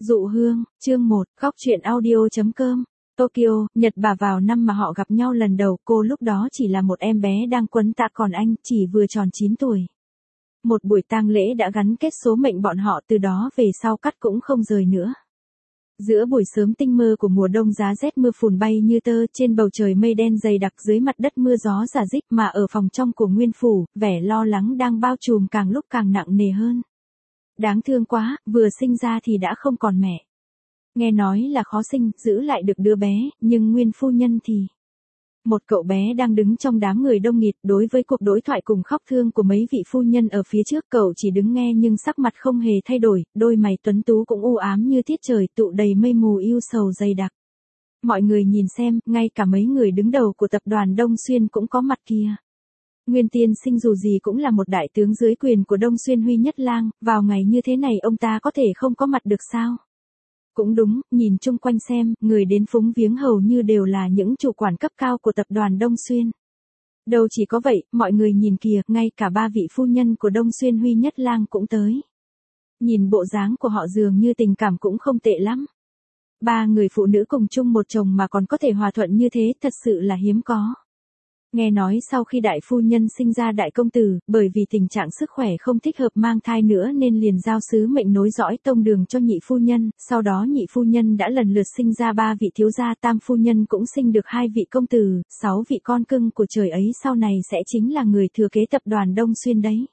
Dụ hương, chương 1, góc truyện audio.com. Tokyo, Nhật Bản. Vào năm mà họ gặp nhau lần đầu, cô lúc đó chỉ là một em bé đang quấn tạ, còn anh chỉ vừa tròn 9 tuổi. Một buổi tang lễ đã gắn kết số mệnh bọn họ, từ đó về sau cắt cũng không rời nữa. Giữa buổi sớm tinh mơ của mùa đông, giá rét mưa phùn bay như tơ, trên bầu trời mây đen dày đặc, dưới mặt đất mưa gió rả rích, mà ở phòng trong của Nguyên phủ, vẻ lo lắng đang bao trùm càng lúc càng nặng nề hơn. Đáng thương quá, vừa sinh ra thì đã không còn mẹ. Nghe nói là khó sinh, giữ lại được đứa bé, nhưng Nguyên phu nhân thì... Một cậu bé đang đứng trong đám người đông nghịt, đối với cuộc đối thoại cùng khóc thương của mấy vị phu nhân ở phía trước, cậu chỉ đứng nghe nhưng sắc mặt không hề thay đổi, đôi mày tuấn tú cũng u ám như tiết trời, tụ đầy mây mù ưu sầu dày đặc. Mọi người nhìn xem, ngay cả mấy người đứng đầu của tập đoàn Đông Xuyên cũng có mặt kìa. Nguyên tiên sinh dù gì cũng là một đại tướng dưới quyền của Đông Xuyên Huy Nhất Lang, vào ngày như thế này ông ta có thể không có mặt được sao? Cũng đúng, nhìn chung quanh xem, người đến phúng viếng hầu như đều là những chủ quản cấp cao của tập đoàn Đông Xuyên. Đâu chỉ có vậy, mọi người nhìn kìa, ngay cả ba vị phu nhân của Đông Xuyên Huy Nhất Lang cũng tới. Nhìn bộ dáng của họ dường như tình cảm cũng không tệ lắm. Ba người phụ nữ cùng chung một chồng mà còn có thể hòa thuận như thế, thật sự là hiếm có. Nghe nói sau khi đại phu nhân sinh ra đại công tử, bởi vì tình trạng sức khỏe không thích hợp mang thai nữa nên liền giao sứ mệnh nối dõi tông đường cho nhị phu nhân, sau đó nhị phu nhân đã lần lượt sinh ra 3 vị thiếu gia, tam phu nhân cũng sinh được 2 vị công tử, 6 vị con cưng của trời ấy sau này sẽ chính là người thừa kế tập đoàn Đông Xuyên đấy.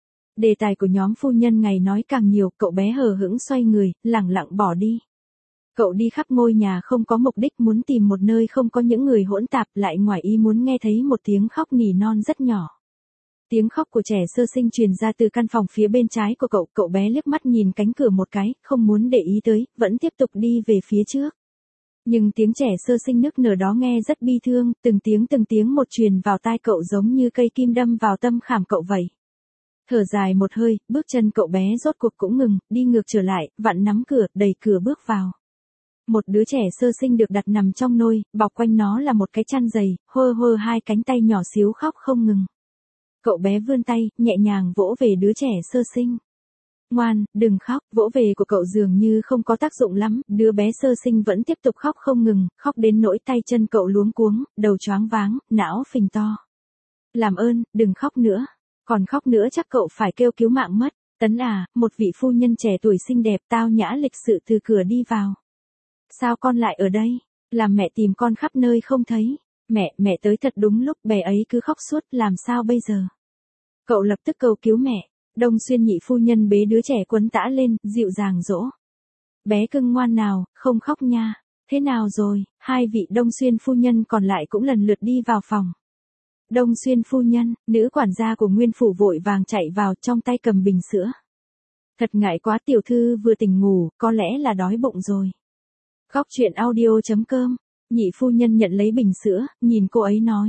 Đề tài của nhóm phu nhân ngày nói càng nhiều, cậu bé hờ hững xoay người, lẳng lặng bỏ đi. Cậu đi khắp ngôi nhà không có mục đích, muốn tìm một nơi không có những người hỗn tạp, lại ngoài ý muốn nghe thấy một tiếng khóc nỉ non rất nhỏ. Tiếng khóc của trẻ sơ sinh truyền ra từ căn phòng phía bên trái của cậu, cậu bé liếc mắt nhìn cánh cửa một cái, không muốn để ý tới, vẫn tiếp tục đi về phía trước. Nhưng tiếng trẻ sơ sinh nức nở đó nghe rất bi thương, từng tiếng một truyền vào tai cậu giống như cây kim đâm vào tâm khảm cậu vậy. Thở dài một hơi, bước chân cậu bé rốt cuộc cũng ngừng, đi ngược trở lại, vặn nắm cửa, đẩy cửa bước vào. Một đứa trẻ sơ sinh được đặt nằm trong nôi, bọc quanh nó là một cái chăn dày, hơ hơ hai cánh tay nhỏ xíu khóc không ngừng. Cậu bé vươn tay, nhẹ nhàng vỗ về đứa trẻ sơ sinh. Ngoan, đừng khóc, vỗ về của cậu dường như không có tác dụng lắm, đứa bé sơ sinh vẫn tiếp tục khóc không ngừng, khóc đến nỗi tay chân cậu luống cuống, đầu choáng váng, não phình to. Làm ơn, đừng khóc nữa, còn khóc nữa chắc cậu phải kêu cứu mạng mất. Tấn à, một vị phu nhân trẻ tuổi xinh đẹp tao nhã lịch sự từ cửa đi vào. Sao con lại ở đây? Làm mẹ tìm con khắp nơi không thấy. Mẹ tới thật đúng lúc, bé ấy cứ khóc suốt, làm sao bây giờ? Cậu lập tức cầu cứu mẹ. Đông Xuyên nhị phu nhân bế đứa trẻ quấn tã lên, dịu dàng dỗ. Bé cưng ngoan nào, không khóc nha. Thế nào rồi? Hai vị Đông Xuyên phu nhân còn lại cũng lần lượt đi vào phòng. Đông Xuyên phu nhân, nữ quản gia của Nguyên phủ vội vàng chạy vào, trong tay cầm bình sữa. Thật ngại quá, tiểu thư vừa tỉnh ngủ, có lẽ là đói bụng rồi. Góc truyện audio.com. Nhị phu nhân nhận lấy bình sữa, nhìn cô ấy nói.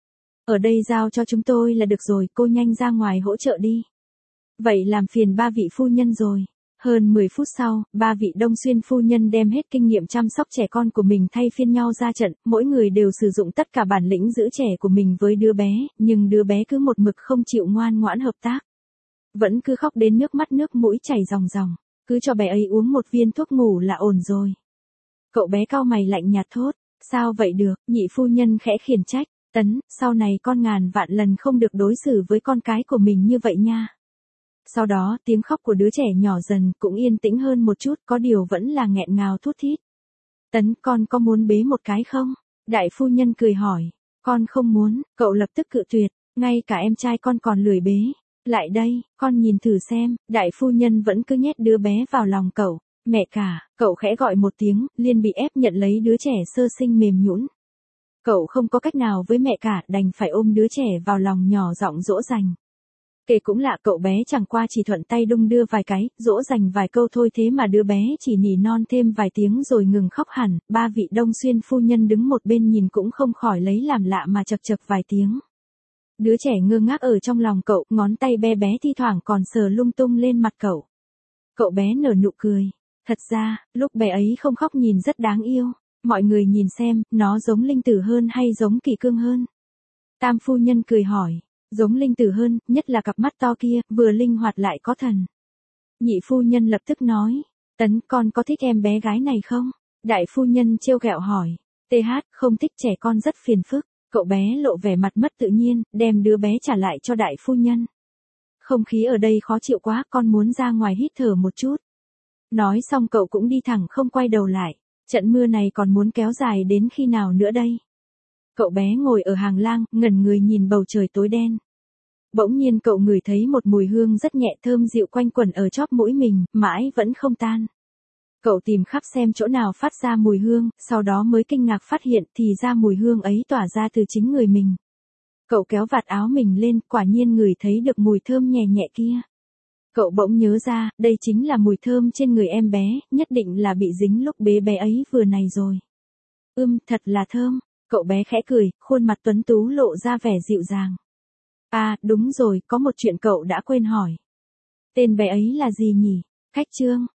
Ở đây giao cho chúng tôi là được rồi, cô nhanh ra ngoài hỗ trợ đi. Vậy làm phiền ba vị phu nhân rồi. Hơn 10 phút sau, ba vị Đông Xuyên phu nhân đem hết kinh nghiệm chăm sóc trẻ con của mình thay phiên nhau ra trận, mỗi người đều sử dụng tất cả bản lĩnh giữ trẻ của mình với đứa bé, nhưng đứa bé cứ một mực không chịu ngoan ngoãn hợp tác. Vẫn cứ khóc đến nước mắt nước mũi chảy ròng ròng, cứ cho bé ấy uống một viên thuốc ngủ là ổn rồi. Cậu bé cau mày lạnh nhạt thốt, sao vậy được, nhị phu nhân khẽ khiển trách, Tấn, sau này con ngàn vạn lần không được đối xử với con cái của mình như vậy nha. Sau đó, tiếng khóc của đứa trẻ nhỏ dần cũng yên tĩnh hơn một chút, có điều vẫn là nghẹn ngào thút thít. Tấn, con có muốn bế một cái không? Đại phu nhân cười hỏi, con không muốn, cậu lập tức cự tuyệt, ngay cả em trai con còn lười bế. Lại đây, con nhìn thử xem, đại phu nhân vẫn cứ nhét đứa bé vào lòng cậu. Mẹ cả, cậu khẽ gọi một tiếng, liền bị ép nhận lấy đứa trẻ sơ sinh mềm nhũn. Cậu không có cách nào với mẹ cả, đành phải ôm đứa trẻ vào lòng nhỏ giọng dỗ dành. Kể cũng lạ, cậu bé chẳng qua chỉ thuận tay đung đưa vài cái, dỗ dành vài câu thôi, thế mà đứa bé chỉ nỉ non thêm vài tiếng rồi ngừng khóc hẳn. Ba vị Đông Xuyên phu nhân đứng một bên nhìn cũng không khỏi lấy làm lạ mà chậc chậc vài tiếng. Đứa trẻ ngơ ngác ở trong lòng cậu, ngón tay bé bé thi thoảng còn sờ lung tung lên mặt cậu. Cậu bé nở nụ cười. Thật ra, lúc bé ấy không khóc nhìn rất đáng yêu. Mọi người nhìn xem, nó giống linh tử hơn hay giống kỳ cương hơn? Tam phu nhân cười hỏi. Giống linh tử hơn, nhất là cặp mắt to kia, vừa linh hoạt lại có thần. Nhị phu nhân lập tức nói. Tấn, con có thích em bé gái này không? Đại phu nhân trêu ghẹo hỏi. TH, không thích, trẻ con rất phiền phức. Cậu bé lộ vẻ mặt mất tự nhiên, đem đứa bé trả lại cho đại phu nhân. Không khí ở đây khó chịu quá, con muốn ra ngoài hít thở một chút. Nói xong cậu cũng đi thẳng không quay đầu lại. Trận mưa này còn muốn kéo dài đến khi nào nữa đây? Cậu bé ngồi ở hàng lang, ngẩn người nhìn bầu trời tối đen. Bỗng nhiên cậu ngửi thấy một mùi hương rất nhẹ thơm dịu quanh quẩn ở chóp mũi mình, mãi vẫn không tan. Cậu tìm khắp xem chỗ nào phát ra mùi hương, sau đó mới kinh ngạc phát hiện thì ra mùi hương ấy tỏa ra từ chính người mình. Cậu kéo vạt áo mình lên, quả nhiên ngửi thấy được mùi thơm nhẹ nhẹ kia. Cậu bỗng nhớ ra, đây chính là mùi thơm trên người em bé, nhất định là bị dính lúc bế bé ấy vừa này rồi. Thật là thơm, cậu bé khẽ cười, khuôn mặt tuấn tú lộ ra vẻ dịu dàng. À, đúng rồi, có một chuyện cậu đã quên hỏi. Tên bé ấy là gì nhỉ? Khách Trương.